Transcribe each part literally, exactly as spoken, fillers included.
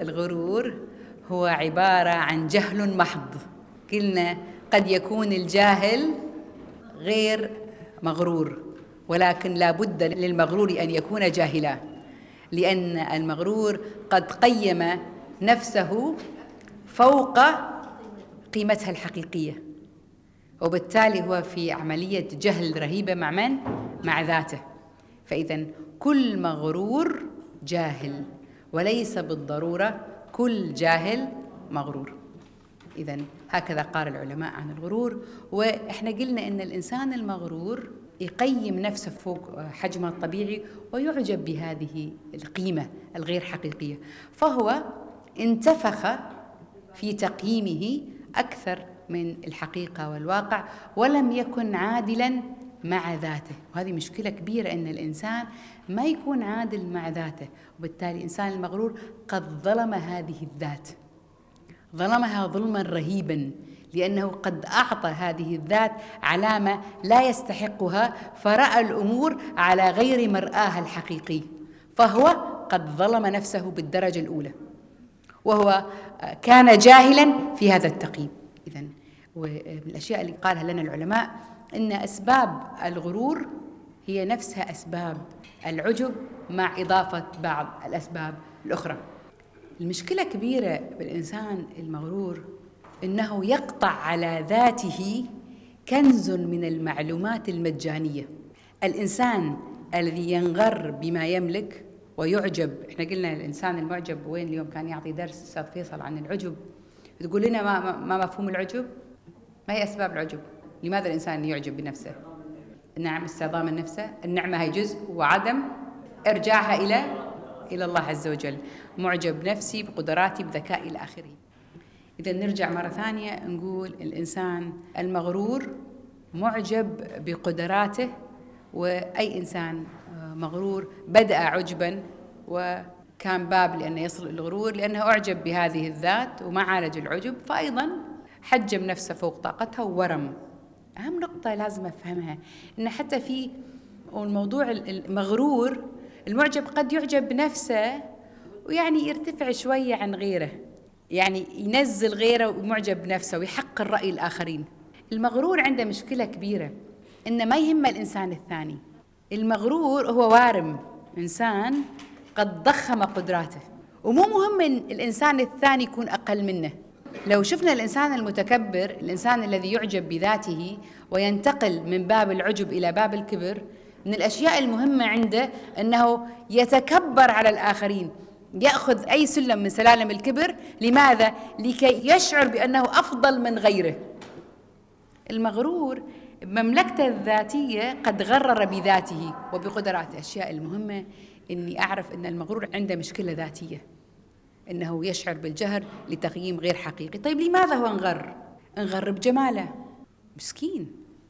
الغرور هو عبارة عن جهل محض. قلنا قد يكون الجاهل غير مغرور، ولكن لا بد للمغرور أن يكون جاهلا، لأن المغرور قد قيم نفسه فوق قيمتها الحقيقية، وبالتالي هو في عملية جهل رهيبة مع من؟ مع ذاته. فإذا كل مغرور جاهل، وليس بالضرورة كل جاهل مغرور. إذا هكذا قال العلماء عن الغرور. وإحنا قلنا إن الإنسان المغرور يقيم نفسه فوق حجمه الطبيعي ويعجب بهذه القيمة الغير حقيقية، فهو انتفخ في تقييمه أكثر من الحقيقة والواقع، ولم يكن عادلاً مع ذاته. وهذه مشكلة كبيرة، أن الإنسان ما يكون عادل مع ذاته، وبالتالي الإنسان المغرور قد ظلم هذه الذات، ظلمها ظلماً رهيباً، لأنه قد أعطى هذه الذات علامة لا يستحقها، فرأى الأمور على غير مرآها الحقيقي، فهو قد ظلم نفسه بالدرجة الأولى، وهو كان جاهلاً في هذا التقييم. إذن ومن الأشياء اللي قالها لنا العلماء إن أسباب الغرور هي نفسها أسباب العجب مع إضافة بعض الأسباب الأخرى. المشكلة كبيرة بالإنسان المغرور إنه يقطع على ذاته كنز من المعلومات المجانية. الإنسان الذي ينغر بما يملك ويعجب، إحنا قلنا الإنسان المعجب وين اليوم كان يعطي درس أستاذ فيصل عن العجب، تقول لنا ما, ما مفهوم العجب؟ ما هي أسباب العجب؟ لماذا الإنسان يعجب بنفسه؟ نعم، استعظام النفس، النعمة هي جزء، وعدم إرجاعها إلى إلى الله عز وجل. معجب نفسي بقدراتي بذكائي إلى آخره. إذا نرجع مرة ثانية نقول الإنسان المغرور معجب بقدراته، وأي إنسان مغرور بدأ عجبا وكان باب لأنه يصل إلى الغرور، لأنه أعجب بهذه الذات وما عالج العجب، فأيضا حجم نفسه فوق طاقتها وورم. أهم نقطة لازم أفهمها إن حتى في الموضوع المغرور المعجب قد يعجب بنفسه ويعني يرتفع شوية عن غيره، يعني ينزل غيره ومعجب بنفسه ويحقر رأي الآخرين. المغرور عنده مشكلة كبيرة، إنه ما يهم الإنسان الثاني. المغرور هو وارم، إنسان قد ضخم قدراته، ومو مهم إن الإنسان الثاني يكون أقل منه. لو شفنا الإنسان المتكبر، الإنسان الذي يعجب بذاته وينتقل من باب العجب إلى باب الكبر، من الأشياء المهمة عنده أنه يتكبر على الآخرين، يأخذ أي سلم من سلالم الكبر. لماذا؟ لكي يشعر بأنه أفضل من غيره. المغرور بمملكته الذاتية قد غرر بذاته وبقدراته. الأشياء المهمة أني أعرف أن المغرور عنده مشكلة ذاتية، أنه يشعر بالجهر لتقييم غير حقيقي. طيب لماذا هو انغر؟ انغر بجماله، مسكين،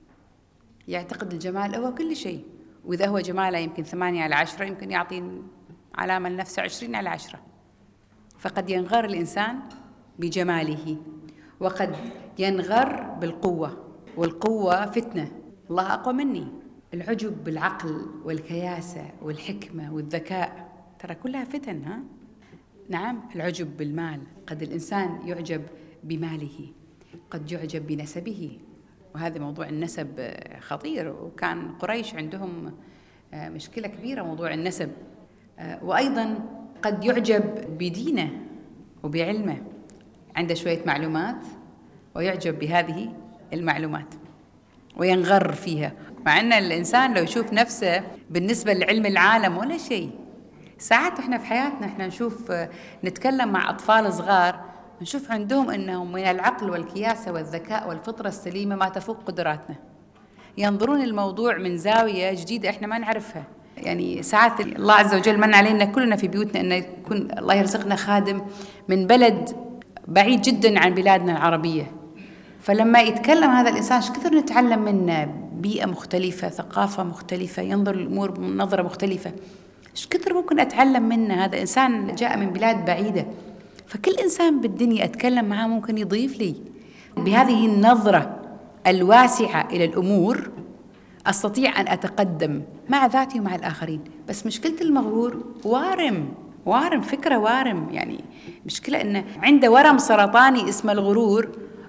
يعتقد الجمال هو كل شيء، وإذا هو جماله يمكن ثمانية على عشرة، يمكن يعطي علامة لنفسه عشرين على عشرة. فقد ينغر الإنسان بجماله، وقد ينغر بالقوة، والقوة فتنة، الله أقوى مني. العجب بالعقل والكياسة والحكمة والذكاء ترى كلها فتن. ها؟ نعم، العجب بالمال، قد الإنسان يعجب بماله، قد يعجب بنسبه، وهذا موضوع النسب خطير، وكان قريش عندهم مشكلة كبيرة موضوع النسب. وأيضا قد يعجب بدينه وبعلمه، عنده شوية معلومات ويعجب بهذه المعلومات وينغر فيها، مع أن الإنسان لو يشوف نفسه بالنسبة لعلم العالم ولا شيء. ساعات إحنا في حياتنا إحنا نشوف، نتكلم مع أطفال صغار، نشوف عندهم أنهم من العقل والكياسة والذكاء والفطرة السليمة ما تفوق قدراتنا، ينظرون الموضوع من زاوية جديدة إحنا ما نعرفها. يعني ساعات الله عز وجل من علينا كلنا في بيوتنا أن يكون الله يرزقنا خادم من بلد بعيد جدا عن بلادنا العربية، فلما يتكلم هذا الإنسان ايش كثر نتعلم منه، بيئة مختلفة، ثقافة مختلفة، ينظر الأمور بنظرة مختلفة، ايش كثر ممكن أتعلم منه. هذا إنسان جاء من بلاد بعيدة، فكل إنسان بالدنيا أتكلم معاه ممكن يضيف لي. بهذه النظرة الواسعة إلى الأمور أستطيع أن أتقدم مع ذاتي ومع الآخرين. بس مشكلة المغرور وارم، وارم، فكرة وارم. يعني مشكلة أنه عنده ورم سرطاني اسمه الغرور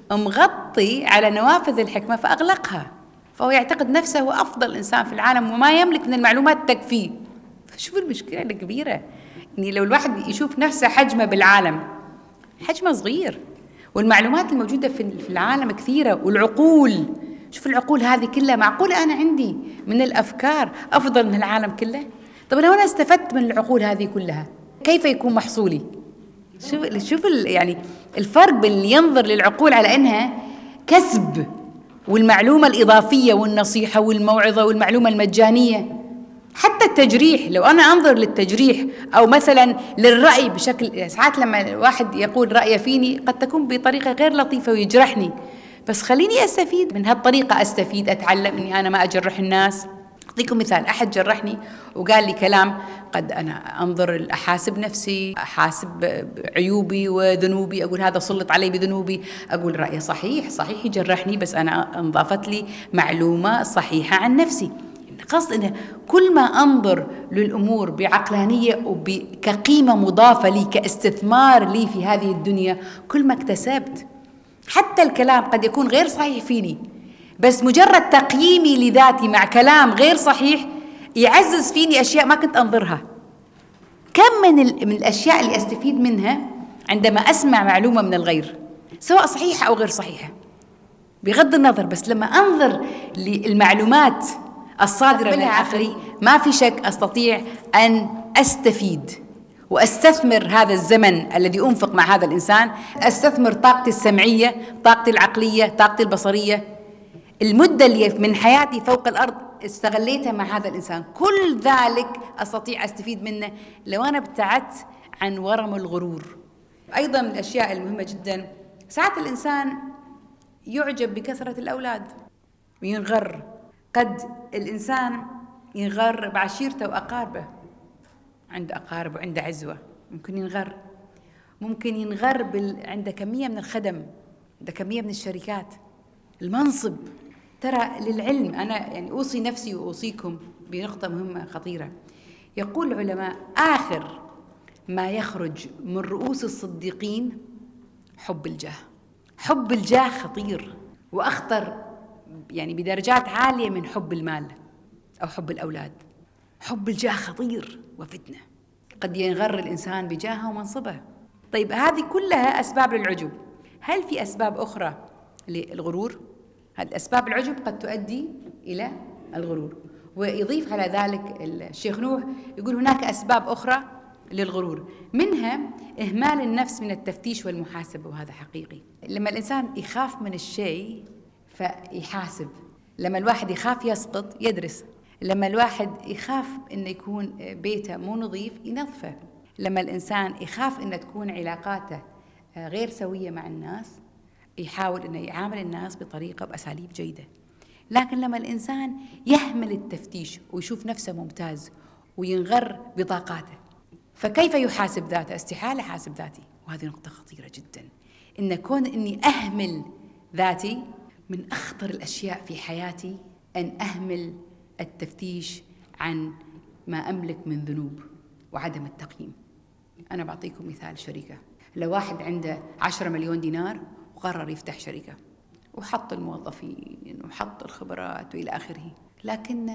مغطي على نوافذ الحكمة فأغلقها، فهو يعتقد نفسه هو أفضل إنسان في العالم وما يملك من المعلومات تكفيه. شوف المشكلة الكبيرة، يعني لو الواحد يشوف نفسه حجمه بالعالم، حجمه صغير، والمعلومات الموجودة في العالم كثيرة، والعقول، شوف العقول هذه كلها، معقولة أنا عندي من الأفكار أفضل من العالم كله؟ طب لو أنا استفدت من العقول هذه كلها كيف يكون محصولي؟ شوف شوف يعني الفرق بين اللي ينظر للعقول على أنها كسب، والمعلومة الإضافية والنصيحة والموعظة والمعلومة المجانية، حتى التجريح. لو أنا أنظر للتجريح أو مثلا للرأي بشكل، ساعات لما واحد يقول رأيه فيني قد تكون بطريقة غير لطيفة ويجرحني، بس خليني أستفيد من هالطريقة، أستفيد، أتعلم إني أنا ما أجرح الناس. أعطيكم مثال، أحد جرحني وقال لي كلام قد أنا أنظر أحاسب نفسي، أحاسب عيوبي وذنوبي، أقول هذا سلط علي بذنوبي، أقول رأيه صحيح صحيح يجرحني، بس أنا انضافت لي معلومة صحيحة عن نفسي. قصد إنه كل ما أنظر للأمور بعقلانية وكقيمة مضافة لي، كاستثمار لي في هذه الدنيا، كل ما اكتسبت. حتى الكلام قد يكون غير صحيح فيني، بس مجرد تقييمي لذاتي مع كلام غير صحيح يعزز فيني أشياء ما كنت أنظرها. كم من, من الأشياء اللي أستفيد منها عندما أسمع معلومة من الغير، سواء صحيحة أو غير صحيحة، بغض النظر، بس لما أنظر للمعلومات الصادرة من الآخرين ما في شك أستطيع أن أستفيد وأستثمر هذا الزمن الذي أنفق مع هذا الإنسان، أستثمر طاقتي السمعية، طاقتي العقلية، طاقتي البصرية، المدة اللي من حياتي فوق الأرض استغليتها مع هذا الإنسان. كل ذلك أستطيع أستفيد منه لو أنا ابتعدت عن ورم الغرور. أيضا من الأشياء المهمة جدا، ساعات الإنسان يعجب بكثرة الأولاد وينغر. قد الإنسان ينغر بعشيرته وأقاربه، عنده أقارب وعنده عزوة، ممكن ينغر. ممكن ينغر بال... عنده كمية من الخدم، عنده كمية من الشركات، المنصب. ترى للعلم، أنا يعني أوصي نفسي وأوصيكم بنقطة مهمة خطيرة. يقول العلماء آخر ما يخرج من رؤوس الصديقين حب الجاه. حب الجاه خطير وأخطر يعني بدرجات عالية من حب المال أو حب الأولاد. حب الجاه خطير وفتنة، قد ينغر الإنسان بجاهه ومنصبه. طيب هذه كلها أسباب للعجب. هل في أسباب أخرى للغرور؟ هذه أسباب العجب قد تؤدي إلى الغرور. ويضيف على ذلك الشيخ نوح يقول هناك أسباب أخرى للغرور، منها إهمال النفس من التفتيش والمحاسبة، وهذا حقيقي. لما الإنسان يخاف من الشيء فيحاسب، لما الواحد يخاف يسقط يدرس، لما الواحد يخاف إنه يكون بيته مو نظيف ينظفه، لما الإنسان يخاف إنه تكون علاقاته غير سوية مع الناس يحاول إنه يعامل الناس بطريقة بأساليب جيدة. لكن لما الإنسان يهمل التفتيش ويشوف نفسه ممتاز وينغر بطاقاته، فكيف يحاسب ذاته؟ استحالة حاسب ذاتي. وهذه نقطة خطيرة جدا، إن كون إني أهمل ذاتي من أخطر الأشياء في حياتي، أن أهمل التفتيش عن ما أملك من ذنوب وعدم التقييم. أنا بعطيكم مثال شركة. لو واحد عنده عشرة مليون دينار وقرر يفتح شركة وحط الموظفين وحط الخبرات وإلى آخره، لكن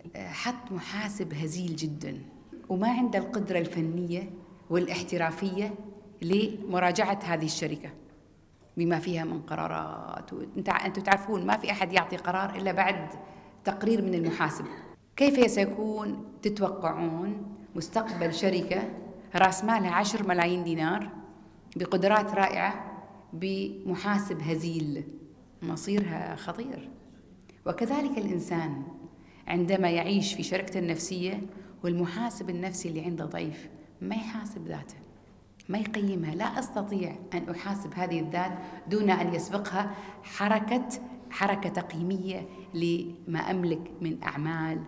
حط محاسب هزيل جدا وما عنده القدرة الفنية والاحترافية لمراجعة هذه الشركة بما فيها من قرارات. أنتم تعرفون ما في أحد يعطي قرار إلا بعد تقرير من المحاسب. كيف سيكون تتوقعون مستقبل شركة رأس مالها عشر ملايين دينار بقدرات رائعة بمحاسب هزيل؟ مصيرها خطير. وكذلك الإنسان عندما يعيش في شركته النفسية والمحاسب النفسي اللي عنده ضعيف ما يحاسب ذاته، ما يقيمها. لا أستطيع أن أحاسب هذه الذات دون أن يسبقها حركة حركة تقييمية لما أملك من أعمال،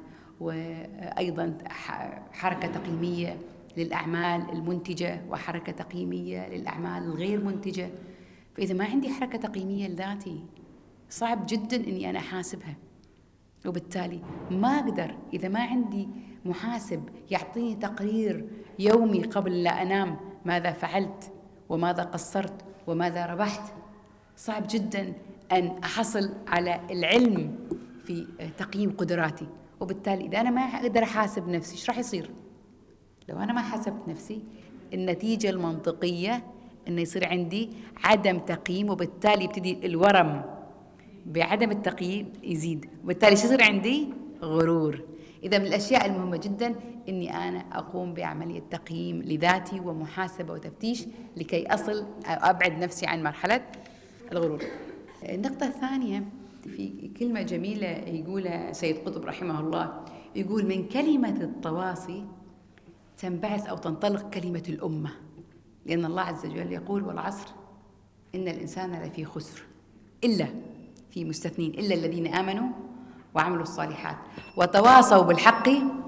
وأيضا حركة تقييمية للأعمال المنتجة وحركة تقييمية للأعمال الغير منتجة. فإذا ما عندي حركة تقييمية لذاتي صعب جدا أني أنا أحاسبها، وبالتالي ما أقدر. إذا ما عندي محاسب يعطيني تقرير يومي قبل لا أنام، ماذا فعلت وماذا قصرت وماذا ربحت. صعب جدا أن أحصل على العلم في تقييم قدراتي، وبالتالي إذا أنا ما أقدر أحاسب نفسي إيش راح يصير؟ لو أنا ما حاسبت نفسي النتيجة المنطقية أنه يصير عندي عدم تقييم، وبالتالي يبتدي الورم بعدم التقييم يزيد، وبالتالي يصير عندي غرور. إذا من الأشياء المهمة جدا أني أنا أقوم بعملية تقييم لذاتي ومحاسبة وتفتيش لكي أصل أبعد نفسي عن مرحلة الغرور. النقطة الثانية، في كلمة جميلة يقولها سيد قطب رحمه الله، يقول: من كلمة التواصي تنبعث أو تنطلق كلمة الأمة، لأن الله عز وجل يقول: والعصر إن الإنسان لفي خسر إلا في مستثنين إلا الذين آمنوا وعملوا الصالحات وتواصوا بالحق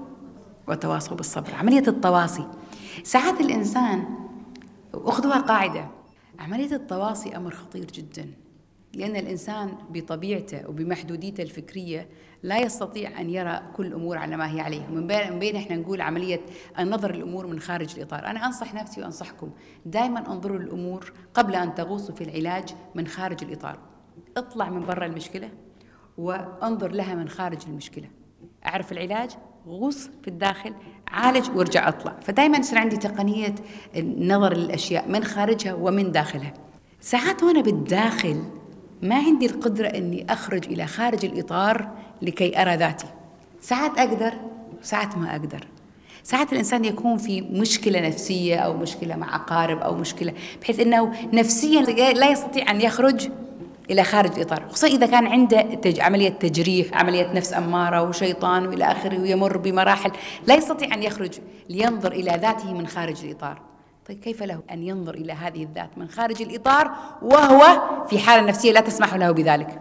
وتواصوا بالصبر. عملية التواصي ساعات الإنسان، أخذوها قاعدة، عملية التواصي أمر خطير جدا، لأن الإنسان بطبيعته وبمحدوديته الفكرية لا يستطيع أن يرى كل الأمور على ما هي عليه. من بين, من بين إحنا نقول عملية النظر للأمور من خارج الإطار. أنا أنصح نفسي وأنصحكم دائما انظروا للأمور قبل أن تغوصوا في العلاج من خارج الإطار. اطلع من برا المشكلة وانظر لها من خارج المشكلة. أعرف العلاج، غوص في الداخل، عالج وارجع أطلع. فدائما يصير عندي تقنية النظر للأشياء من خارجها ومن داخلها. ساعات وأنا بالداخل ما عندي القدرة أني أخرج إلى خارج الإطار لكي أرى ذاتي. ساعات أقدر وساعات ما أقدر. ساعات الإنسان يكون في مشكلة نفسية أو مشكلة مع أقارب أو مشكلة بحيث أنه نفسيا لا يستطيع أن يخرج إلى خارج الإطار، خصوصا إذا كان عنده تج... عملية تجريح، عملية نفس أمارة وشيطان وإلى آخره، ويمر بمراحل لا يستطيع أن يخرج لينظر إلى ذاته من خارج الإطار. طيب كيف له أن ينظر إلى هذه الذات من خارج الإطار وهو في حالة نفسية لا تسمح له بذلك؟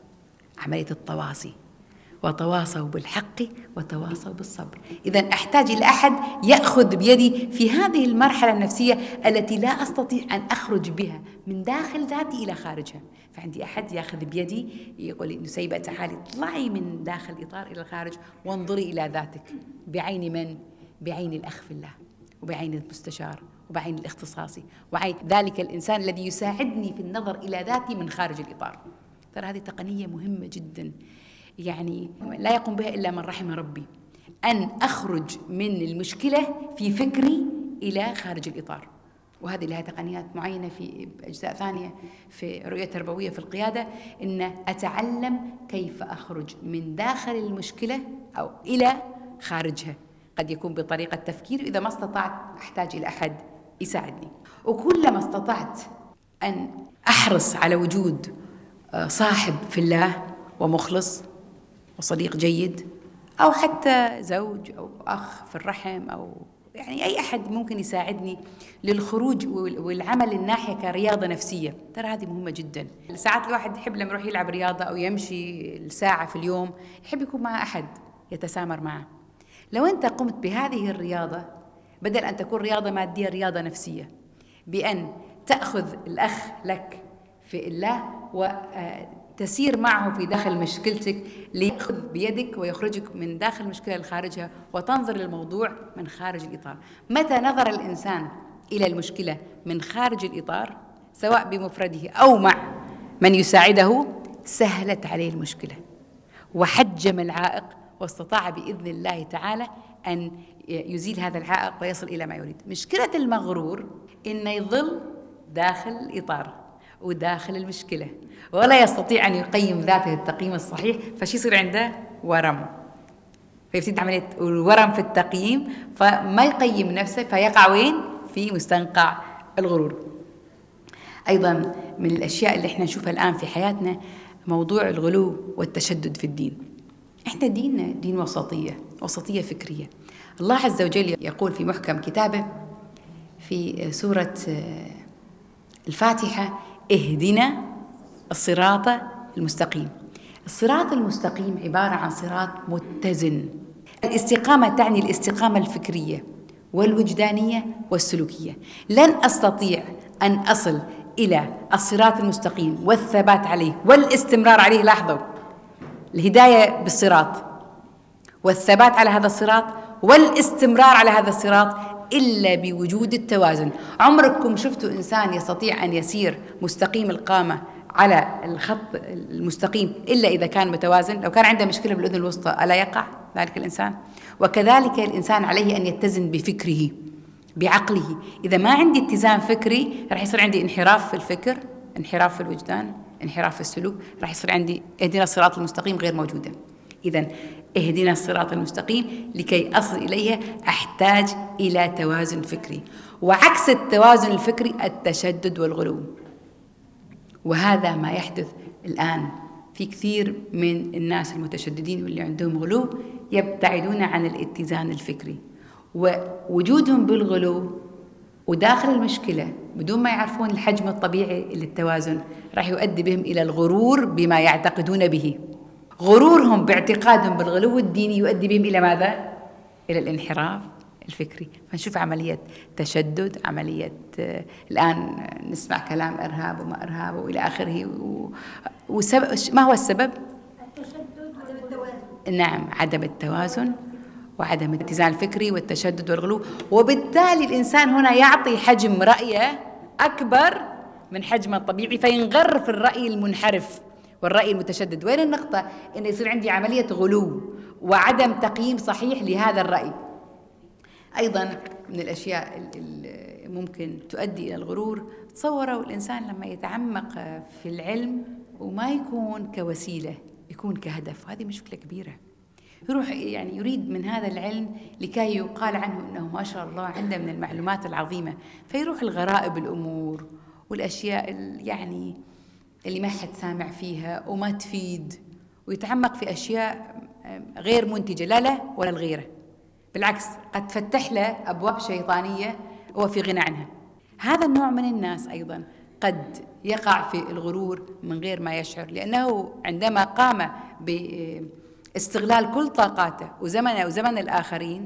عملية التواصي، وتواصوا بالحق وتواصوا بالصبر. إذا أحتاج إلى أحد يأخذ بيدي في هذه المرحلة النفسية التي لا أستطيع أن أخرج بها من داخل ذاتي إلى خارجها. فعندي أحد يأخذ بيدي يقول لي: نسيبة تعالي اطلعي من داخل الإطار إلى الخارج وانظري إلى ذاتك بعين من؟ بعين الأخ في الله، وبعين المستشار، وبعين الاختصاصي، وعين ذلك الإنسان الذي يساعدني في النظر إلى ذاتي من خارج الإطار. ترى هذه تقنية مهمة جدا، يعني لا يقوم بها إلا من رحم ربي، أن أخرج من المشكلة في فكري إلى خارج الإطار. وهذه لها تقنيات معينة في أجزاء ثانية في رؤية تربوية في القيادة، إن أتعلم كيف أخرج من داخل المشكلة أو إلى خارجها. قد يكون بطريقة تفكير، إذا ما استطعت أحتاج إلى أحد يساعدني. وكلما استطعت أن أحرص على وجود صاحب في الله ومخلص وصديق جيد، أو حتى زوج أو أخ في الرحم، أو يعني أي أحد ممكن يساعدني للخروج والعمل الناحية كرياضة نفسية. ترى هذه مهمة جدا. ساعات الواحد يحب لما يروح يلعب رياضة أو يمشي ساعة في اليوم يحب يكون مع أحد يتسامر معه. لو أنت قمت بهذه الرياضة بدل أن تكون رياضة مادية، رياضة نفسية، بأن تأخذ الأخ لك في الله وتسير معه في داخل مشكلتك ليأخذ بيدك ويخرجك من داخل المشكلة لخارجها، وتنظر للموضوع من خارج الإطار. متى نظر الإنسان إلى المشكلة من خارج الإطار سواء بمفرده أو مع من يساعده، سهلت عليه المشكلة وحجم العائق، واستطاع بإذن الله تعالى أن يزيل هذا العائق ويصل إلى ما يريد. مشكلة المغرور إنه يظل داخل الإطار وداخل المشكلة ولا يستطيع أن يقيم ذاته التقييم الصحيح، فشي يصير عنده ورم، فيبتدي عملية الورم في التقييم، فما يقيم نفسه، فيقع وين؟ في مستنقع الغرور. أيضا من الأشياء اللي احنا نشوفها الآن في حياتنا موضوع الغلو والتشدد في الدين. احنا ديننا دين وسطية، وسطية فكرية. الله عز وجل يقول في محكم كتابه في سورة الفاتحة: اهدنا الصراط المستقيم. الصراط المستقيم عبارة عن صراط متزن. الاستقامة تعني الاستقامة الفكرية والوجدانية والسلوكية. لن أستطيع أن أصل إلى الصراط المستقيم والثبات عليه والاستمرار عليه. لاحظوا، الهداية بالصراط والثبات على هذا الصراط والاستمرار على هذا الصراط إلا بوجود التوازن. عمركم شفتوا إنسان يستطيع أن يسير مستقيم القامة على الخط المستقيم إلا إذا كان متوازن؟ لو كان عنده مشكلة بالأذن الوسطى ألا يقع ذلك الإنسان؟ وكذلك الإنسان عليه أن يتزن بفكره بعقله. إذا ما عندي اتزان فكري راح يصير عندي انحراف في الفكر، انحراف في الوجدان، انحراف في السلوك، راح يصير عندي اهدنا الصراط المستقيم غير موجودة. إذن اهدنا الصراط المستقيم لكي أصل إليها أحتاج إلى توازن فكري، وعكس التوازن الفكري التشدد والغلو. وهذا ما يحدث الآن في كثير من الناس المتشددين واللي عندهم غلو، يبتعدون عن الاتزان الفكري، ووجودهم بالغلو وداخل المشكلة بدون ما يعرفون الحجم الطبيعي للتوازن راح يؤدي بهم إلى الغرور بما يعتقدون به. غرورهم باعتقادهم بالغلو الديني يؤدي بهم إلى ماذا؟ إلى الانحراف الفكري. فنشوف عملية تشدد، عملية آه الآن نسمع كلام إرهاب وما إرهاب وإلى آخره. وسبب ما هو السبب؟ التشدد والتوازن. نعم، عدم التوازن وعدم الاتزان الفكري والتشدد والغلو. وبالتالي الإنسان هنا يعطي حجم رأيه أكبر من حجمه الطبيعي، فينغر في الرأي المنحرف والرأي المتشدد. وين النقطة؟ إنه يصير عندي عملية غلو وعدم تقييم صحيح لهذا الرأي. أيضا من الأشياء اللي ممكن تؤدي إلى الغرور، تصوروا الإنسان لما يتعمق في العلم وما يكون كوسيلة، يكون كهدف، وهذه مشكلة كبيرة. يروح يعني يريد من هذا العلم لكي يقال عنه أنه ما شاء الله عنده من المعلومات العظيمة، فيروح الغرائب الأمور والأشياء يعني اللي ما حد سامع فيها وما تفيد، ويتعمق في أشياء غير منتجة لا لا ولا الغيرة، بالعكس قد تفتح له أبواب شيطانية هو في غنى عنها. هذا النوع من الناس أيضا قد يقع في الغرور من غير ما يشعر، لأنه عندما قام باستغلال كل طاقاته وزمنه وزمن الآخرين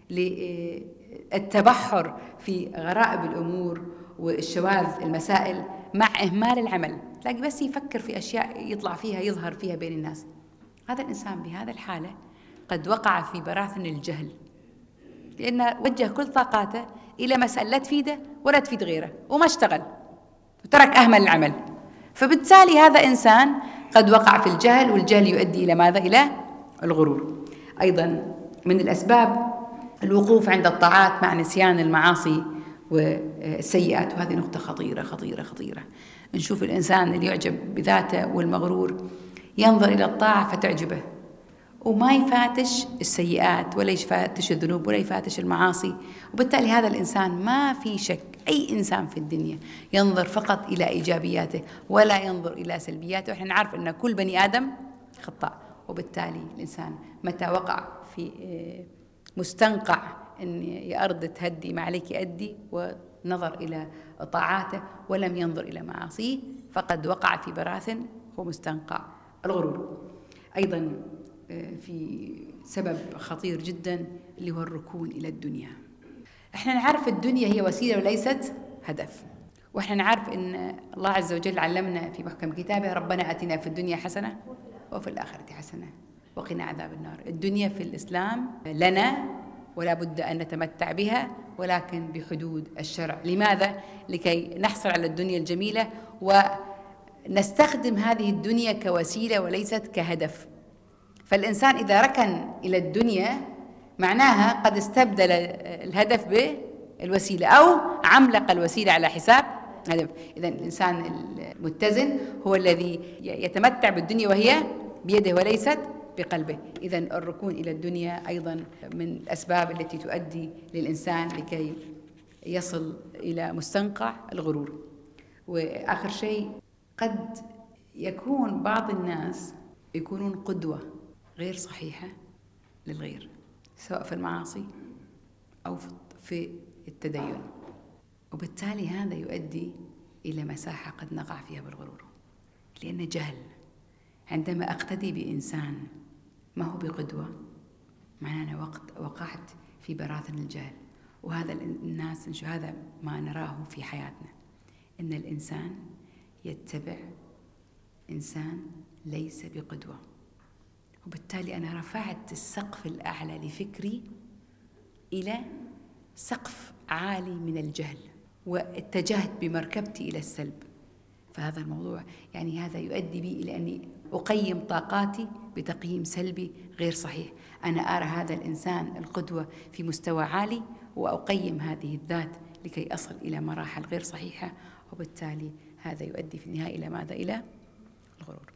للتبحر في غرائب الأمور والشواذ المسائل مع إهمال العمل، تلاقي بس يفكر في أشياء يطلع فيها يظهر فيها بين الناس. هذا الإنسان بهذا الحالة قد وقع في براثن الجهل، لأنه وجه كل طاقاته إلى مسألة لا تفيده ولا تفيد غيره، وما اشتغل وترك أهمل العمل. فبالتالي هذا إنسان قد وقع في الجهل، والجهل يؤدي إلى ماذا؟ إلى الغرور. أيضا من الأسباب الوقوف عند الطاعات مع نسيان المعاصي والسيئات، وهذه نقطة خطيرة خطيرة خطيرة. نشوف الإنسان اللي يعجب بذاته والمغرور ينظر إلى الطاعة فتعجبه، وما يفاتش السيئات ولا يفاتش الذنوب ولا يفاتش المعاصي. وبالتالي هذا الإنسان ما في شك، أي إنسان في الدنيا ينظر فقط إلى إيجابياته ولا ينظر إلى سلبياته. وإحنا نعرف أن كل بني آدم خطاء، وبالتالي الإنسان متى وقع في مستنقع أن يا أرض تهدي ما عليك أدي، ونظر إلى طاعاته ولم ينظر إلى معاصيه، فقد وقع في براثن ومستنقع الغرور. أيضا في سبب خطير جدا اللي هو الركون إلى الدنيا. احنا نعرف الدنيا هي وسيلة وليست هدف، واحنا نعرف ان الله عز وجل علمنا في محكم كتابه: ربنا آتنا في الدنيا حسنة وفي الآخرة حسنة وقنا عذاب النار. الدنيا في الإسلام لنا ولا بد أن نتمتع بها، ولكن بحدود الشرع. لماذا؟ لكي نحصل على الدنيا الجميلة ونستخدم هذه الدنيا كوسيلة وليست كهدف. فالإنسان إذا ركن إلى الدنيا معناها قد استبدل الهدف بالوسيلة، أو عملق الوسيلة على حساب هدف. إذن الإنسان المتزن هو الذي يتمتع بالدنيا وهي بيده وليست بقلبه. إذن الركون إلى الدنيا أيضا من الأسباب التي تؤدي للإنسان لكي يصل إلى مستنقع الغرور. وآخر شيء، قد يكون بعض الناس يكونون قدوة غير صحيحة للغير، سواء في المعاصي أو في التدين، وبالتالي هذا يؤدي إلى مساحة قد نقع فيها بالغرور، لأن جهل. عندما أقتدي بإنسان ما هو بقدوة معناه أنا وقت وقعت في براثن الجهل. وهذا الناس هذا ما نراه في حياتنا، إن الإنسان يتبع إنسان ليس بقدوة، وبالتالي أنا رفعت السقف الأعلى لفكري إلى سقف عالي من الجهل، واتجهت بمركبتي إلى السلب. فهذا الموضوع يعني هذا يؤدي بي إلى أني أقيم طاقاتي بتقييم سلبي غير صحيح. أنا أرى هذا الإنسان القدوة في مستوى عالي وأقيم هذه الذات لكي أصل إلى مراحل غير صحيحة، وبالتالي هذا يؤدي في النهاية إلى ماذا؟ إلى الغرور.